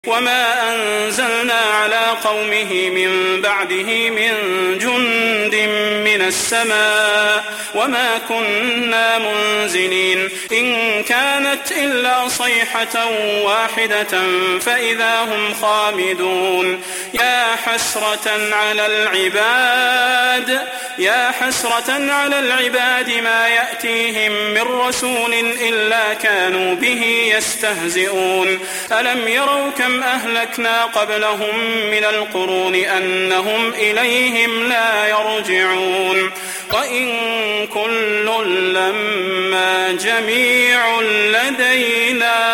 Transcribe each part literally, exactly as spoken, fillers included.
وما أنزلنا على قومه من بعده من جند من السماء وما كنا منزلين إن كانت إلا صيحة واحدة فإذا هم خامدون يا حسرة على العباد يا حسرة على العباد ما يأتيهم من رسول إلا كانوا به يستهزئون ألم يروا كم أهلكنا قبلهم من القرون أنهم إليهم لا يرجعون وإن كل لما جميع لدينا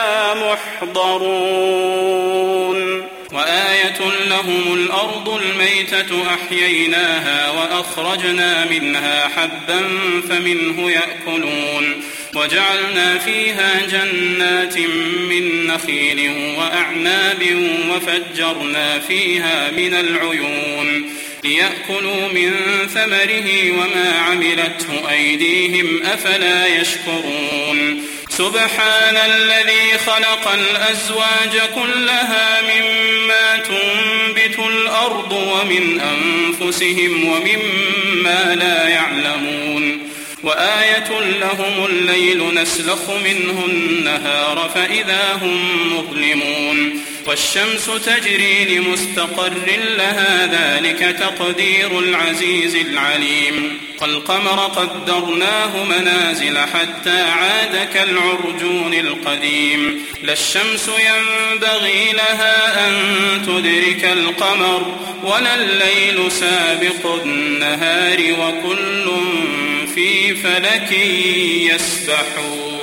محضرون وآية لهم الأرض الميتة أحييناها وأخرجنا منها حبا فمنه يأكلون وجعلنا فيها جنات من نخيل وأعناب وفجرنا فيها من العيون ليأكلوا من ثمره وما عملته أيديهم أفلا يشكرون سبحان الذي خلق الأزواج كلها مما تنبت الأرض ومن أنفسهم ومما لا يعلمون وآية لهم الليل نسلخ منه النهار فإذا هم مظلمون والشمس تجري لمستقر لها ذلك تقدير العزيز العليم والقمر قدرناه منازل حتى عاد كالعرجون القديم لا الشمس ينبغي لها أن تدرك القمر ولا الليل سابق النهار وكل في فلك يسبحون.